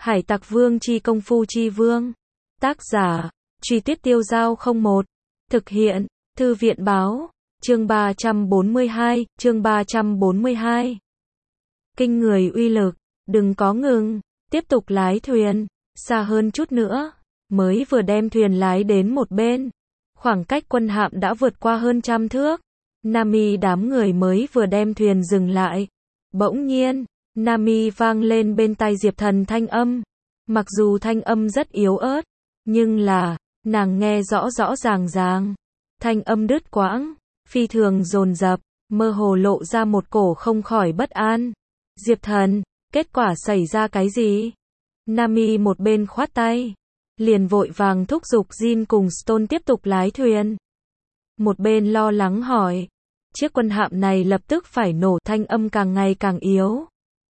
Hải Tặc Vương chi công phu chi vương. Tác giả, Truy Tiết Tiêu Giao 01. Thực hiện, Thư viện báo, chương 342, chương 342. Kinh người uy lực, đừng có ngừng, tiếp tục lái thuyền, xa hơn chút nữa. Mới vừa đem thuyền lái đến một bên, khoảng cách quân hạm đã vượt qua hơn 100 thước. Nami đám người mới vừa đem thuyền dừng lại. Bỗng nhiên, Nami vang lên bên tai Diệp Thần thanh âm. Mặc dù thanh âm rất yếu ớt, nhưng là, nàng nghe rõ rõ ràng ràng. Thanh âm đứt quãng, phi thường dồn dập, mơ hồ lộ ra một cổ không khỏi bất an. Diệp Thần, kết quả xảy ra cái gì? Nami một bên khoát tay, liền vội vàng thúc giục Jin cùng Stone tiếp tục lái thuyền. Một bên lo lắng hỏi, chiếc quân hạm này lập tức phải nổ, thanh âm càng ngày càng yếu.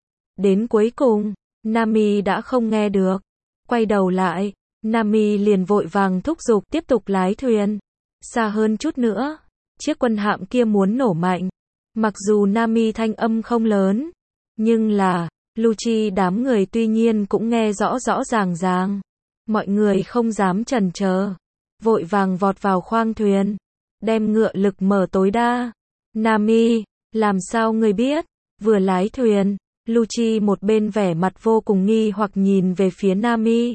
Đến cuối cùng, Nami đã không nghe được. Quay đầu lại, Nami liền vội vàng thúc giục tiếp tục lái thuyền. Xa hơn chút nữa, chiếc quân hạm kia muốn nổ mạnh. Mặc dù Nami thanh âm không lớn, nhưng là, Lucci đám người tuy nhiên cũng nghe rõ rõ ràng ràng. Mọi người không dám chần chờ, vội vàng vọt vào khoang thuyền, đem ngựa lực mở tối đa. Nami, làm sao ngươi biết? Vừa lái thuyền, Lucci một bên vẻ mặt vô cùng nghi hoặc nhìn về phía Nami.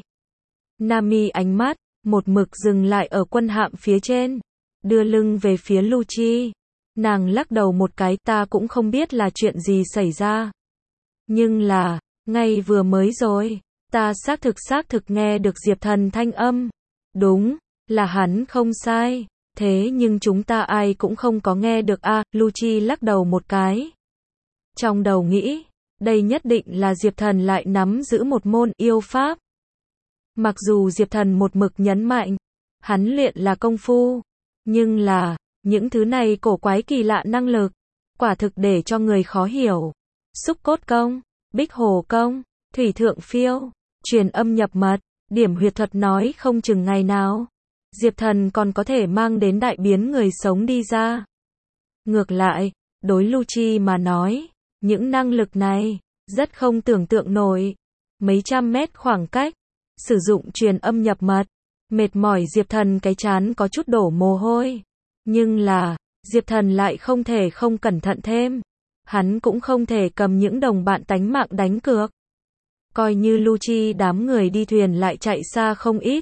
Nami ánh mắt, một mực dừng lại ở quân hạm phía trên, đưa lưng về phía Lucci. Nàng lắc đầu một cái, ta cũng không biết là chuyện gì xảy ra. Nhưng là, ngay vừa mới rồi, ta xác thực nghe được Diệp Thần thanh âm. Đúng, là hắn không sai. Thế nhưng chúng ta ai cũng không có nghe được a. Lucci lắc đầu một cái. Trong đầu nghĩ, đây nhất định là Diệp Thần lại nắm giữ một môn yêu pháp. Mặc dù Diệp Thần một mực nhấn mạnh, hắn luyện là công phu, nhưng là, những thứ này cổ quái kỳ lạ năng lực, quả thực để cho người khó hiểu. Xúc cốt công, bích hồ công, thủy thượng phiêu, truyền âm nhập mật, điểm huyệt thuật nói không chừng ngày nào, Diệp Thần còn có thể mang đến đại biến người sống đi ra. Ngược lại, đối Lucci mà nói, những năng lực này, rất không tưởng tượng nổi. Mấy trăm mét khoảng cách, sử dụng truyền âm nhập mật, mệt mỏi Diệp Thần cái trán có chút đổ mồ hôi. Nhưng là, Diệp Thần lại không thể không cẩn thận thêm. Hắn cũng không thể cầm những đồng bạn tánh mạng đánh cược. Coi như Lucci đám người đi thuyền lại chạy xa không ít.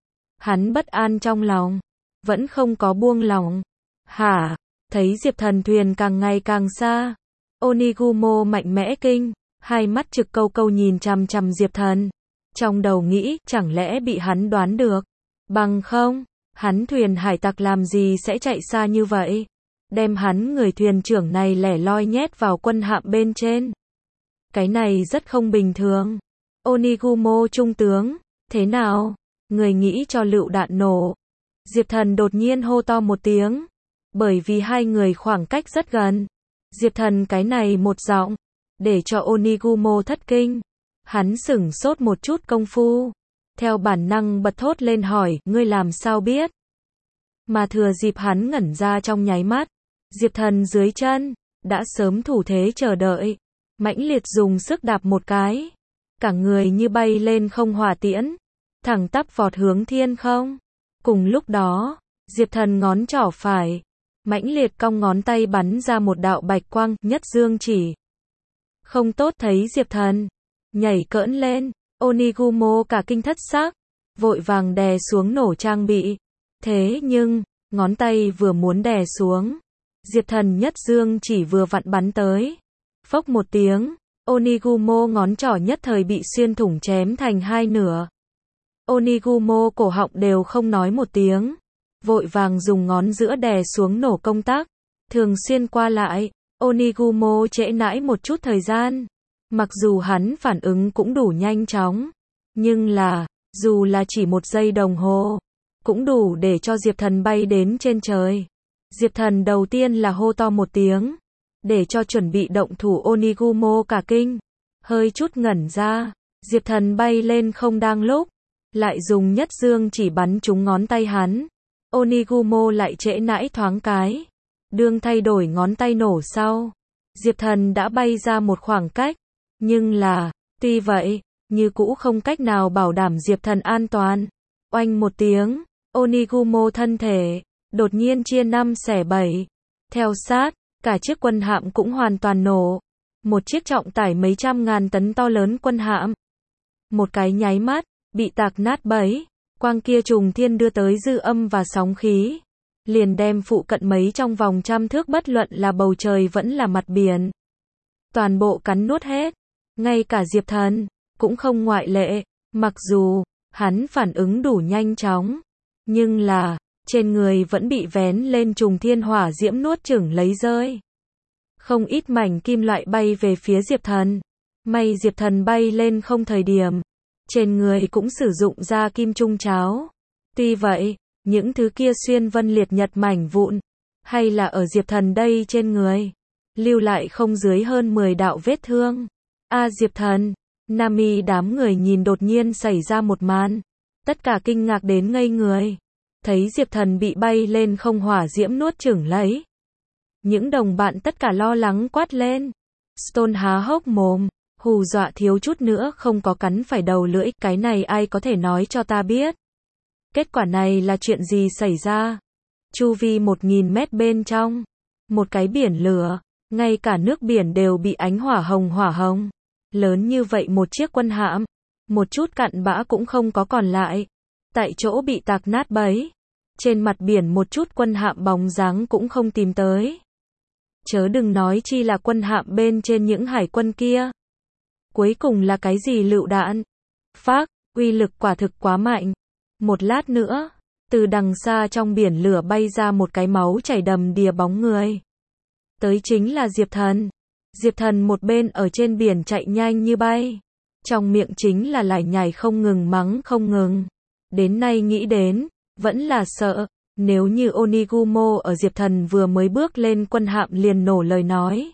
Hắn bất an trong lòng, vẫn không có buông lòng. Hả? Thấy Diệp Thần thuyền càng ngày càng xa. Onigumo mạnh mẽ kinh, hai mắt trực câu câu nhìn chằm chằm Diệp Thần. Trong đầu nghĩ, chẳng lẽ bị hắn đoán được? Bằng không, hắn thuyền hải tặc làm gì sẽ chạy xa như vậy? Đem hắn người thuyền trưởng này lẻ loi nhét vào quân hạm bên trên. Cái này rất không bình thường. Onigumo trung tướng, thế nào? Người nghĩ cho lựu đạn nổ. Diệp Thần đột nhiên hô to một tiếng. Bởi vì hai người khoảng cách rất gần. Diệp Thần cái này một giọng, để cho Onigumo thất kinh. Hắn sửng sốt một chút công phu. Theo bản năng bật thốt lên hỏi, ngươi làm sao biết? Mà thừa dịp hắn ngẩn ra trong nháy mắt, Diệp Thần dưới chân, đã sớm thủ thế chờ đợi. Mãnh liệt dùng sức đạp một cái. Cả người như bay lên không hỏa tiễn. Thẳng tắp vọt hướng thiên không. Cùng lúc đó, Diệp Thần ngón trỏ phải, mãnh liệt cong ngón tay bắn ra một đạo bạch quang, nhất dương chỉ. Không tốt thấy Diệp Thần nhảy cỡn lên, Onigumo cả kinh thất xác, vội vàng đè xuống nổ trang bị. Thế nhưng, ngón tay vừa muốn đè xuống, Diệp Thần nhất dương chỉ vừa vặn bắn tới. Phốc một tiếng, Onigumo ngón trỏ nhất thời bị xuyên thủng chém thành hai nửa. Onigumo cổ họng đều không nói một tiếng, vội vàng dùng ngón giữa đè xuống nổ công tắc. Thường xuyên qua lại, Onigumo trễ nãi một chút thời gian. Mặc dù hắn phản ứng cũng đủ nhanh chóng, nhưng là, dù là chỉ một giây đồng hồ, cũng đủ để cho Diệp Thần bay đến trên trời. Diệp Thần đầu tiên là hô to một tiếng, để cho chuẩn bị động thủ Onigumo cả kinh. Hơi chút ngẩn ra, Diệp Thần bay lên không đang lúc, lại dùng nhất dương chỉ bắn trúng ngón tay hắn. Onigumo lại trễ nãi thoáng cái. Đương thay đổi ngón tay nổ sau, Diệp Thần đã bay ra một khoảng cách. Nhưng là, tuy vậy, như cũ không cách nào bảo đảm Diệp Thần an toàn. Oanh một tiếng, Onigumo thân thể đột nhiên chia 5 xẻ 7. Theo sát, cả chiếc quân hạm cũng hoàn toàn nổ. Một chiếc trọng tải mấy trăm ngàn tấn to lớn quân hạm. Một cái nháy mắt, bị tạc nát bấy. Quang kia trùng thiên đưa tới dư âm và sóng khí. Liền đem phụ cận mấy trong vòng trăm thước, bất luận là bầu trời vẫn là mặt biển. Toàn bộ cắn nuốt hết. Ngay cả Diệp Thần cũng không ngoại lệ. Mặc dù hắn phản ứng đủ nhanh chóng, nhưng là trên người vẫn bị vén lên trùng thiên hỏa diễm nuốt chửng lấy rơi. Không ít mảnh kim loại bay về phía Diệp Thần. May Diệp Thần bay lên không thời điểm, trên người cũng sử dụng ra kim trung cháo. Tuy vậy, những thứ kia xuyên vân liệt nhật mảnh vụn, hay là ở Diệp Thần đây trên người, lưu lại không dưới hơn 10 đạo vết thương. Diệp Thần, Nami đám người nhìn đột nhiên xảy ra một màn. Tất cả kinh ngạc đến ngây người. Thấy Diệp Thần bị bay lên không hỏa diễm nuốt chửng lấy. Những đồng bạn tất cả lo lắng quát lên. Stone há hốc mồm, hù dọa thiếu chút nữa không có cắn phải đầu lưỡi. Cái này ai có thể nói cho ta biết? Kết quả này là chuyện gì xảy ra? Chu vi 1000 mét bên trong, một cái biển lửa, ngay cả nước biển đều bị ánh hỏa hồng. Lớn như vậy một chiếc quân hạm, một chút cặn bã cũng không có còn lại. Tại chỗ bị tạc nát bấy. Trên mặt biển một chút quân hạm bóng dáng cũng không tìm tới. Chớ đừng nói chi là quân hạm bên trên những hải quân kia. Cuối cùng là cái gì lựu đạn? Phác, uy lực quả thực quá mạnh. Một lát nữa, từ đằng xa trong biển lửa bay ra một cái máu chảy đầm đìa bóng người. Tới chính là Diệp Thần. Diệp Thần một bên ở trên biển chạy nhanh như bay. Trong miệng chính là lải nhải không ngừng, mắng không ngừng. Đến nay nghĩ đến, vẫn là sợ. Nếu như Onigumo ở Diệp Thần vừa mới bước lên quân hạm liền nổ lời nói,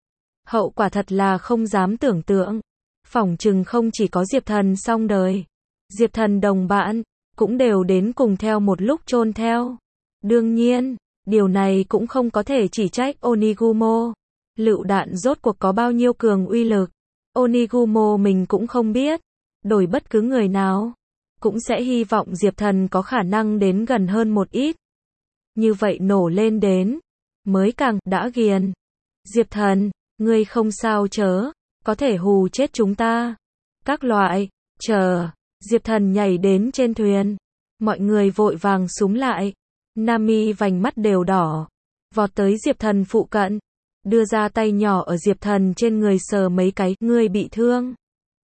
hậu quả thật là không dám tưởng tượng. Phỏng chừng không chỉ có Diệp Thần xong đời, Diệp Thần đồng bạn cũng đều đến cùng theo một lúc chôn theo. Đương nhiên, điều này cũng không có thể chỉ trách Onigumo. Lựu đạn rốt cuộc có bao nhiêu cường uy lực, Onigumo mình cũng không biết. Đổi bất cứ người nào, cũng sẽ hy vọng Diệp Thần có khả năng đến gần hơn một ít. Như vậy nổ lên đến, mới càng đã ghiền. Diệp Thần, ngươi không sao chớ, có thể hù chết chúng ta. Các loại, chờ, Diệp Thần nhảy đến trên thuyền. Mọi người vội vàng xúm lại. Nami vành mắt đều đỏ, vọt tới Diệp Thần phụ cận, đưa ra tay nhỏ ở Diệp Thần trên người sờ mấy cái. Ngươi bị thương?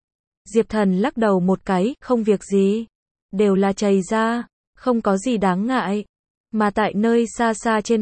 Diệp Thần lắc đầu một cái, không việc gì. Đều là chày da, không có gì đáng ngại. Mà tại nơi xa xa trên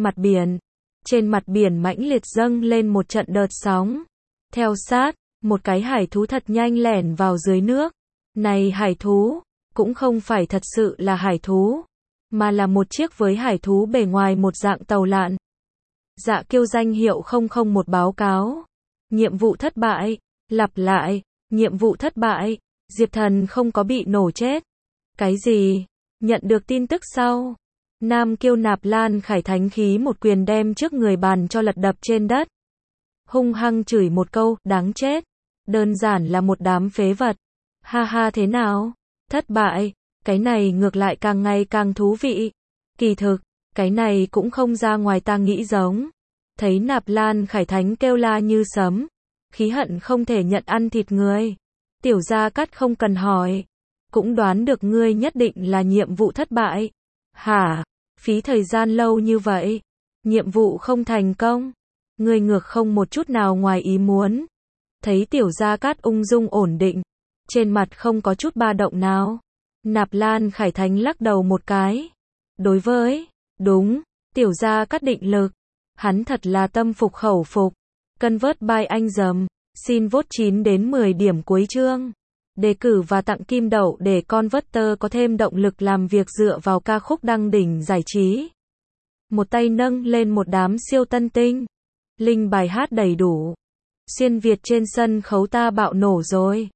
mặt biển mãnh liệt dâng lên một trận đợt sóng. Theo sát, một cái hải thú thật nhanh lẻn vào dưới nước. Này hải thú, cũng không phải thật sự là hải thú, mà là một chiếc với hải thú bề ngoài một dạng tàu lặn. Dạ Kiêu danh hiệu 001 báo cáo. Nhiệm vụ thất bại. Lặp lại, nhiệm vụ thất bại. Diệp Thần không có bị nổ chết. Cái gì? Nhận được tin tức sau, Nam Kiêu Nạp Lan Khải Thánh khí một quyền đem trước người bàn cho lật đập trên đất. Hung hăng chửi một câu, đáng chết. Đơn giản là một đám phế vật. Ha ha, thế nào? Thất bại. Cái này ngược lại càng ngày càng thú vị. Kỳ thực, cái này cũng không ra ngoài ta nghĩ giống. Thấy Nạp Lan Khải Thánh kêu la như sấm, khí hận không thể nhận ăn thịt người. Tiểu Gia Cát không cần hỏi, cũng đoán được ngươi nhất định là nhiệm vụ thất bại. Hả? Phí thời gian lâu như vậy, nhiệm vụ không thành công. Ngươi ngược không một chút nào ngoài ý muốn. Thấy Tiểu Gia Cát ung dung ổn định, trên mặt không có chút ba động nào, Nạp Lan Khải Thánh lắc đầu một cái. Đối với, đúng, Tiểu Gia Cát định lực, hắn thật là tâm phục khẩu phục. Convert by anh dầm, xin vote 9 đến 10 điểm cuối chương. Đề cử và tặng kim đậu để Converter có thêm động lực làm việc dựa vào ca khúc đăng đỉnh giải trí. Một tay nâng lên một đám siêu tân tinh. Link bài hát đầy đủ. Xuyên Việt trên sân khấu ta bạo nổ rồi.